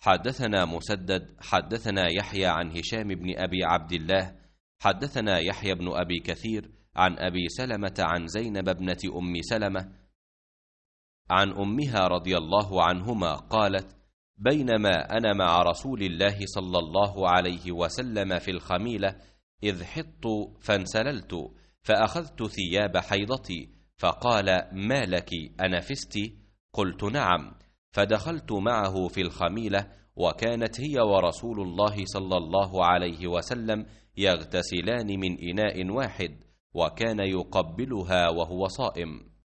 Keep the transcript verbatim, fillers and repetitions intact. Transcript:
حدثنا مسدد حدثنا يحيى عن هشام بن أبي عبد الله حدثنا يحيى بن أبي كثير عن أبي سلمة عن زينب ابنة أم سلمة عن أمها رضي الله عنهما قالت: بينما أنا مع رسول الله صلى الله عليه وسلم في الخميلة إذ حطت فانسللت فأخذت ثياب حيضتي، فقال: ما لك أنفست؟ قلت: نعم. فدخلت معه في الخميلة، وكانت هي ورسول الله صلى الله عليه وسلم يغتسلان من إناء واحد، وكان يقبلها وهو صائم.